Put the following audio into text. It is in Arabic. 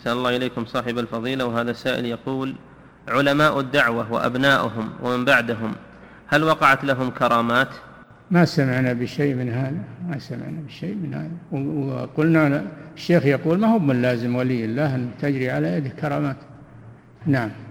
أحسن الله إليكم صاحب الفضيلة. وهذا سائل يقول: علماء الدعوة وأبنائهم ومن بعدهم هل وقعت لهم كرامات؟ ما سمعنا بشيء من هذا، وقلنا الشيخ يقول ما هو من لازم ولي الله أن تجري على يده كرامات. نعم.